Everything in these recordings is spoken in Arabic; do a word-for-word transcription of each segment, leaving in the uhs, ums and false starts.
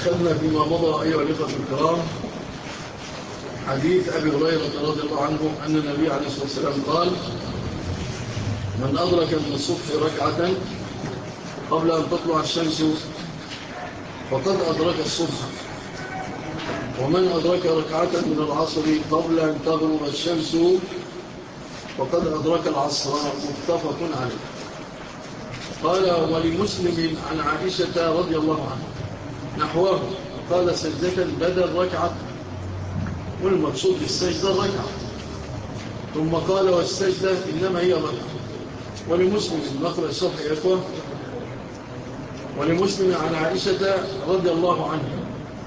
أخذنا فيما مضى أيها الإخوة الكرام حديث أبي هريرة رضي الله عنه أن النبي عليه الصلاة والسلام قال: من أدرك من الصبح ركعة قبل أن تطلع الشمس فقد أدرك الصبح، ومن أدرك ركعة من العصر قبل أن تغرب الشمس فقد أدرك العصر. متفق عليه. قال: ولمسلم عن عائشة رضي الله عنها نحوه، قال: سجدة بدل ركعة، والمقصود بالسجدة ركعة. ثم قال: والسجدة إنما هي ركعة. ولمسلم نقرأ الصفحة يا إخوة. ولمسلم عن عائشة رضي الله عنها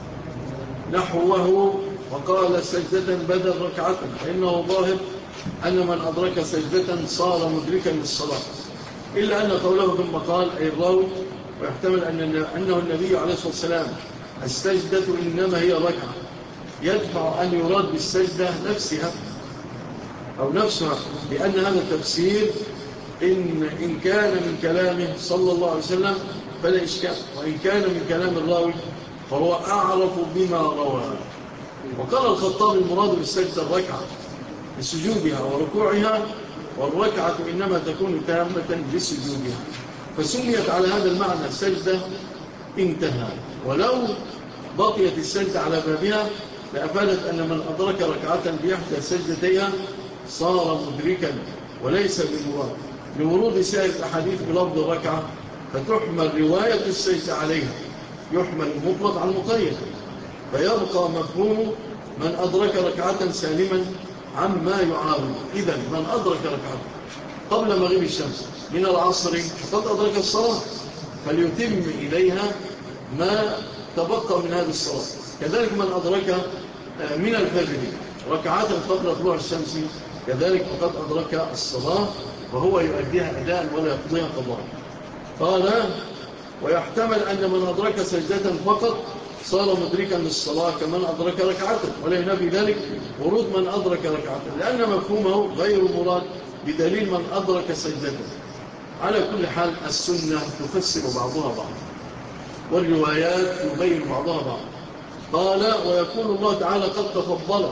نحوه، وقال: سجدة بدل ركعة، فإنه ظاهر أن من أدرك سجدة صار مدركا للصلاة، إلا أن قوله ثم قال أي الراوي، ويحتمل أنه النبي عليه الصلاة والسلام السجدة إنما هي ركعة، يدفع أن يراد بالسجدة نفسها أو نفسها، لأن هذا التفسير إن, إن كان من كلامه صلى الله عليه وسلم فلا إشكال، وإن كان من كلام الراوي فهو أعرف بما روى. وقال الخطاب: المراد بالسجدة الركعة بسجودها وركوعها، والركعة إنما تكون تامة بسجودها، فسميت على هذا المعنى سجدة. انتهى. ولو بقيت السجدة على بابها لأفادت أن من أدرك ركعة بإحدى سجدتيها صار مدركا، وليس بالمراد لورود سائر الأحاديث بلفظ الركعة، فتحمل رواية السجدة عليها، يحمل المطلق عن المقيد، فيبقى مفهوم من أدرك ركعة سالما عما يعارض. إذن من أدرك ركعة قبل مغيب الشمس من العصر فقد أدرك الصلاة، فليتم إليها ما تبقى من هذه الصلاة. كذلك من أدرك من الفجر ركعات قبل طلوع الشمس كذلك فقد أدرك الصلاة، وهو يؤديها أداء ولا يقضيها قضاء. قال: ويحتمل أن من أدرك سجدة فقط صار مدركا للصلاة كمن أدرك ركعة، ولا ينافي ذلك ورود من أدرك ركعة، لأن مفهومه غير مراد بدليل من أدرك سجدة. على كل حال السنة تفسر بعضها بعض، والروايات يبين بعضها بعض. قال: ويقول الله تعالى: قد تفضل،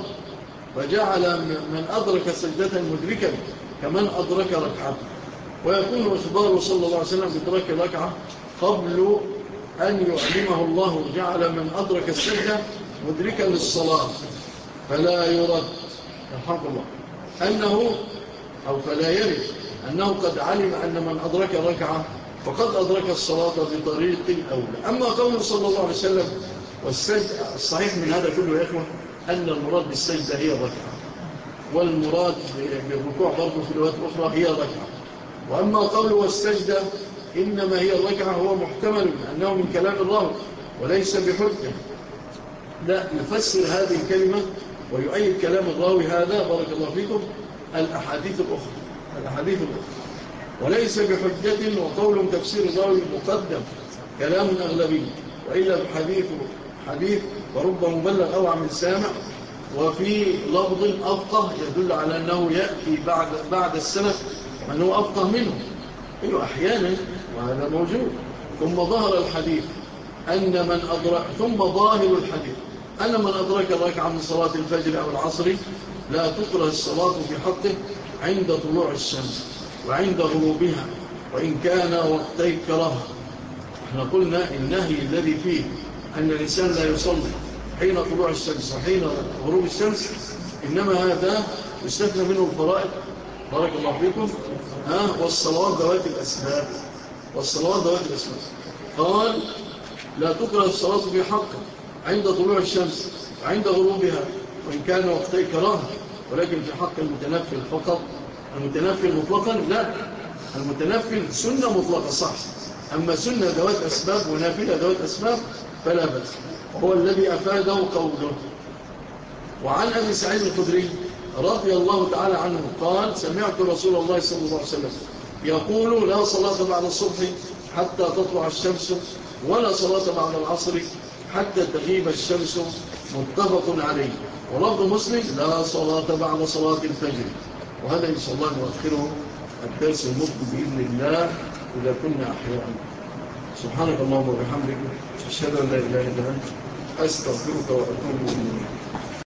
وجعل من أدرك سجدة مدركا كمن أدرك ركعة. ويكون إخباره صلى الله عليه وسلم بإدراك ركعة قبل أن يعلمه الله جعل من أدرك السجدة مدركا للصلاة، فلا يرد الحمد الله أنه أو فلا يرد أنه قد علم أن من أدرك ركعة فقد أدرك الصلاة بطريق الأولى. أما قوله صلى الله عليه وسلم والسجدة، الصحيح من هذا كله يا إخوة أن المراد بالسجدة هي الركعة، والمراد بالركوع برضه في روايات أخرى هي الركعة. وأما قوله والسجدة إنما هي الركعة هو محتمل أنه من كلام الراوي وليس بحجة، لا يفسر هذه الكلمة ويؤيد كلام الراوي هذا بارك الله فيكم الأحاديث الأخرى الأحاديث الأخرى وليس بحجة. وقول تفسير الراوي مقدم كلام أغلبي، وإلا الحديث حديث ورب مبلغ أوعى من سامع، وفي لفظ أفقه يدل على أنه يأتي بعد بعد السنة من هو أفقه منه. إنه أحيانا وهذا موجود. ثم ظهر الحديث أن من أدرك ثم ظاهر الحديث أن من أدرك الركعة من صلاة الفجر أو العصر لا تكره الصلاة في حقه عند طلوع الشمس وعند غروبها، وإن كان وقتي كراهة. احنا قلنا النهي الذي فيه أن الإنسان لا يصلي حين طلوع الشمس وحين غروب الشمس إنما هذا يستثنى منه الفرائض بارك الله فيكم ها والصلوات ذوات الأسباب والصلوات ذوات الأسباب. قال: لا تكره الصلاة في حقه عند طلوع الشمس وعند غروبها وإن كان وقتي كراهة، ولكن في حق المتنفل فقط. المتنفل مطلقا لا، المتنفل سنة مطلقة صح، أما سنة ذوات أسباب ونافلة ذوات أسباب فلا بأس، وهو الذي أفاده قوله. وعن أبي سعيد الخدري رضي الله تعالى عنه قال: سمعت رسول الله صلى الله عليه وسلم يقول: لا صلاة بعد الصبح حتى تطلع الشمس، ولا صلاة بعد العصر حتى تغيب الشمس. متفق عليه. ولفظ مسلم: لا صلاة بعد صلاة الفجر. وهذا إن شاء الله نؤخره الدرس المقبل بإذن الله إذا كنا أحياء إن سبحانك اللهم وبحمدك أشهد أن لا إله إلا أنت أستغفرك وأتوب إليك.